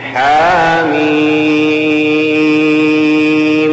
حميم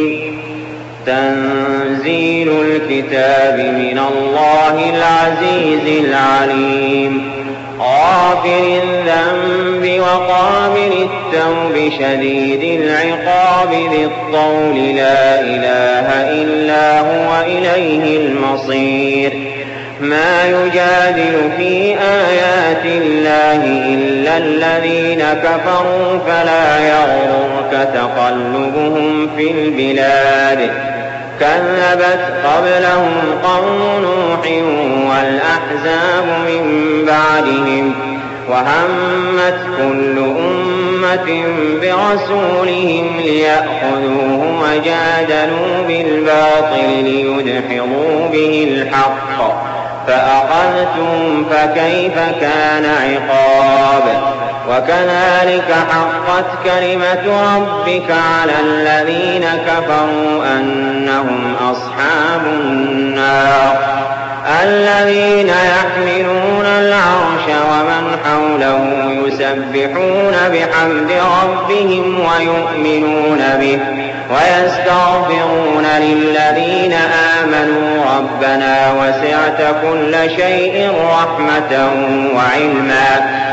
تنزيل الكتاب من الله العزيز العليم غافر الذنب وقابل التوب شديد العقاب ذي الطول لا إله إلا هو إليه المصير ما يجادل في آيات الله إلا الذين كفروا فلا يغررك تقلبهم في البلاد كذبت قبلهم قوم نوح والأحزاب من بعدهم وهمت كل أمة برسولهم ليأخذوه وجادلوا بالباطل ليدحضوا به الحق فأخذتهم فكيف كان عقاب وكذلك حقت كلمة ربك على الذين كفروا أنهم أصحاب النار الذين يحملون العرش ومن حوله يسبحون بحمد ربهم ويؤمنون به ويستغفرون للذين آمنوا ربنا وسعت كل شيء رحمة وعلما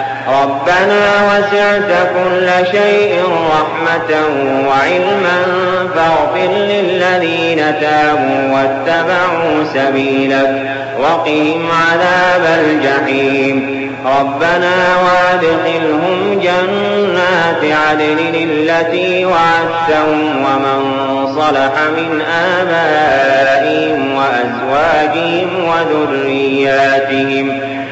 فاغفر للذين تابوا واتبعوا سبيلك وقهم عذاب الجحيم ربنا وادخلهم جنات عدن التي وعدتهم ومن صلح من آبائهم وأزواجهم وذرياتهم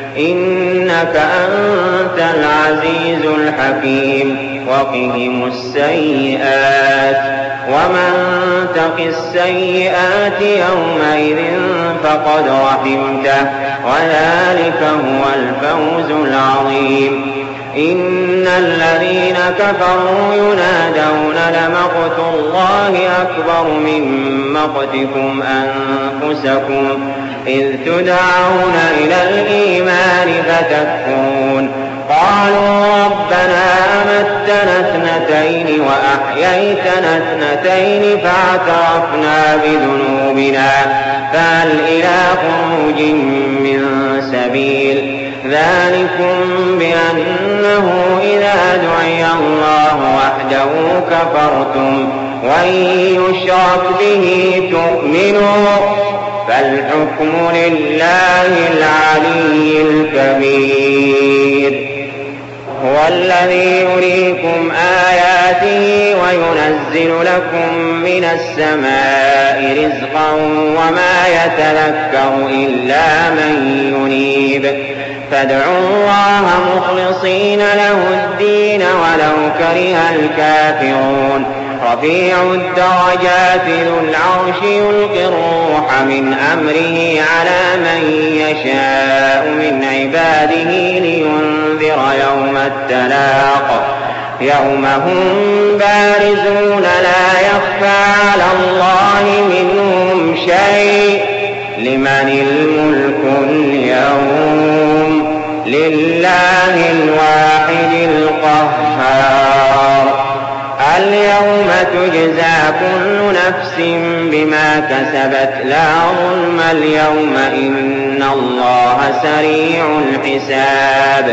إنك أنت العزيز الحكيم وقهم السيئات ومن تق السيئات يومئذ فقد رحمته وذلك هو الفوز العظيم إن الذين كفروا ينادون لمقت الله أكبر من مقتكم أنفسكم إذ تدعون إلى الإيمان فتكفرون قالوا ربنا أمتنا اثنتين وأحييتنا اثنتين فاعترفنا بذنوبنا فهل إلى خروج من سبيل ذلكم بأنه إذا دعي الله وحده كفرتم وإن يشرك به تؤمنوا فالحكم لله العلي الكبير هو الذي يريكم آياته وينزل لكم من السماء رزقا وما يتذكر إلا من ينيب فادعوا الله مخلصين له الدين ولو كره الكافرون رفيع الدرجات ذو العرش يلقي الروح من أمره على من يشاء من عباده لينذر يوم التلاق يوم هم بارزون لا يخفى على الله منهم شيء لمن الملك اليوم لله الواحد القهار اليوم تجزى كل نفس بما كسبت لا ظلم اليوم إن الله سريع الحساب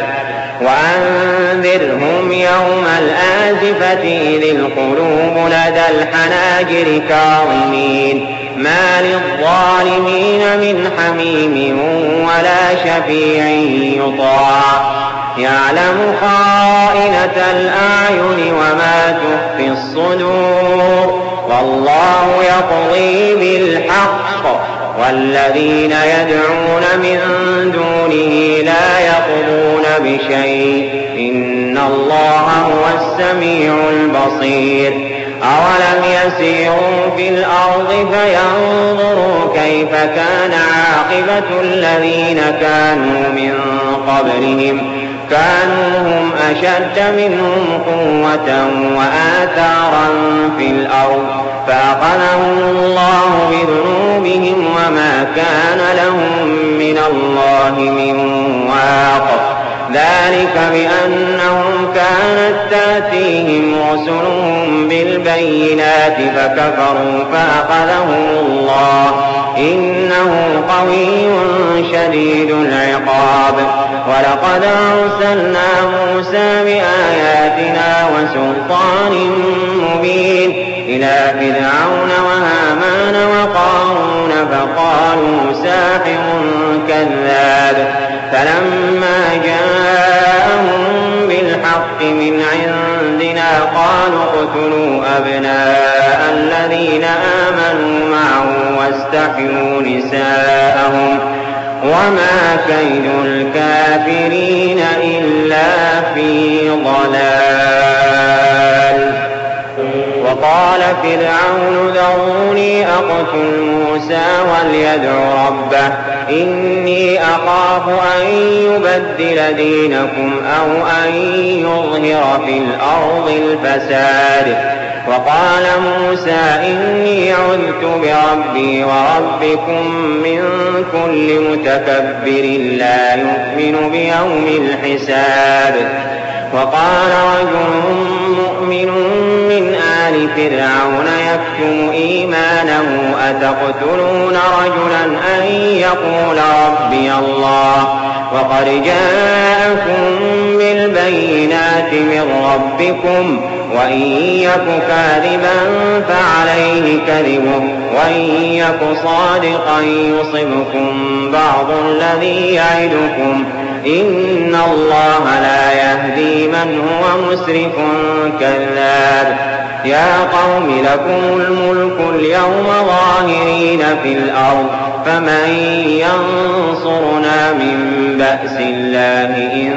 وأنذرهم يوم الآزفة إذ القلوب لدى الحناجر كاظمين ما للظالمين من حميم ولا شفيع يطاع يعلم خائنة الأعين وما تخفي الصدور والله يقضي بالحق والذين يدعون من دونه لا يقضون بشيء إن الله هو السميع البصير أولم يسيروا في الأرض فينظروا كيف كان عاقبة الذين كانوا من قبلهم كانوا هم أشد منهم قوة وآثارا في الأرض فأخذهم الله بذنوبهم وما كان لهم من الله من واق ذلك بأنهم كانت تأتيهم رسلهم بالبينات فكفروا فأخذهم الله إنه قوي شديد العقاب. ولقد أرسلنا موسى بآياتنا وسلطان مبين إلى فرعون وهامان وقارون فقالوا ساحر كذاب. فلما جاءهم بالحق من عندنا قالوا اقتلوا أبناء الذين آمنوا معه واستحيوا نساءهم وما كيد الكافرين إلا في ضلال. وقال فرعون ذروني أقتل موسى وليدع ربه إني أخاف أن يبدل دينكم أو أن يظهر في الأرض الفساد. وقال موسى إني عذت بربي وربكم من كل متكبر لا يؤمن بيوم الحساب. وقال رجل مؤمن من آل فرعون يكتم إيمانه أتقتلون رجلا أن يقول ربي الله وقد جاءكم بالبينات من ربكم وإن يك كاذبا فعليه كذبه وإن يك صادقا يصبكم بعض الذي يعدكم إن الله لا يهدي من هو مسرف كذاب. يا قوم لكم الملك اليوم ظاهرين في الأرض فمن ينصرنا من بأس الله إن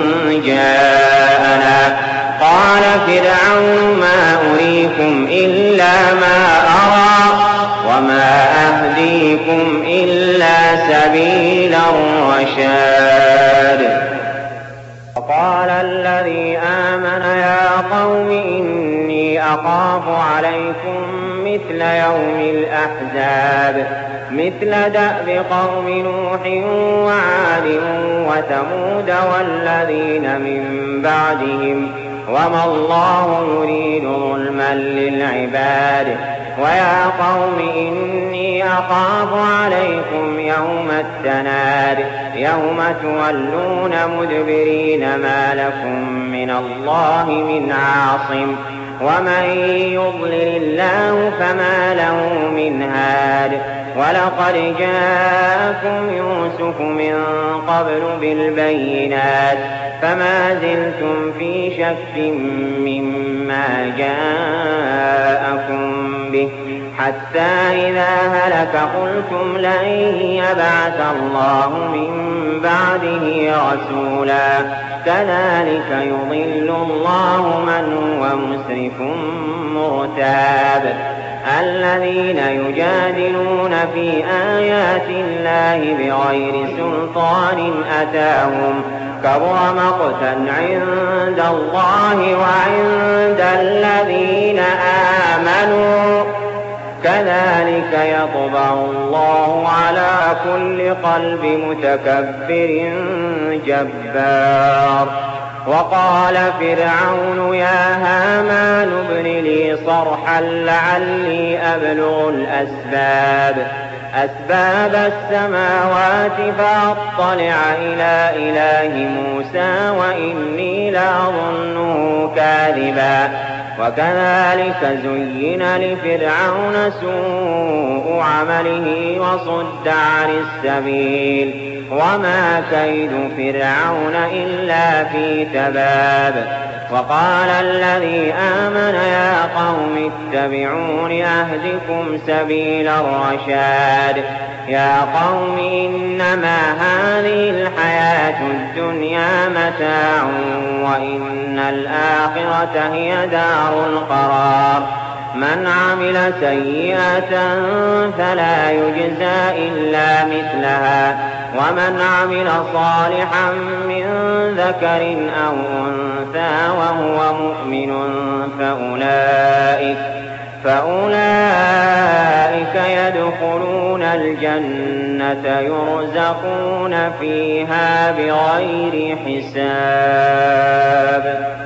جاءنا. قال فرعون ما أريكم إلا ما أرى وما أهديكم إلا سبيل الرشاد. وقال الذي آمن يا قوم إني أخاف عليكم مثل يوم الأحزاب مثل دأب قوم نوح وعاد وثمود والذين من بعدهم وما الله يريد ظلما للعباد. ويا قوم إني أخاف عليكم يوم التناد يوم تولون مدبرين ما لكم من الله من عاصم ومن يضلل الله فما له من هاد. ولقد جاءكم يوسف من قبل بالبينات فما زلتم في شك مما جاءكم به حتى إذا هلك قلتم لن يبعث الله من بعده رسولا كذلك يضل الله من هو مسرف مرتاب. الذين يجادلون في آيات الله بغير سلطان أتاهم كبر مقتا عند الله وعند الذين آمنوا كذلك يطبع الله على كل قلب متكبر جبار. وقال فرعون يا هامان ابن لي صرحا لعلي أبلغ أسباب السماوات فأطلع إلى إله موسى وإني لأظنه كاذبا. وكذلك زين لفرعون سوء عمله وصد عن السبيل وما كيد فرعون إلا في تباب. وقال الذي آمن يا قوم اتبعون أهدكم سبيل الرشاد. يا قوم إنما هذه الحياة الدنيا متاع وإن الآخرة هي دار القرار. من عمل سيئة فلا يجزى إلا مثلها ومن عمل صالحا من ذكر أو أنثى وهو مؤمن فأولئك يدخلون الْجَنَّةَ يُرْزَقُونَ فِيهَا بِغَيْرِ حِسَابٍ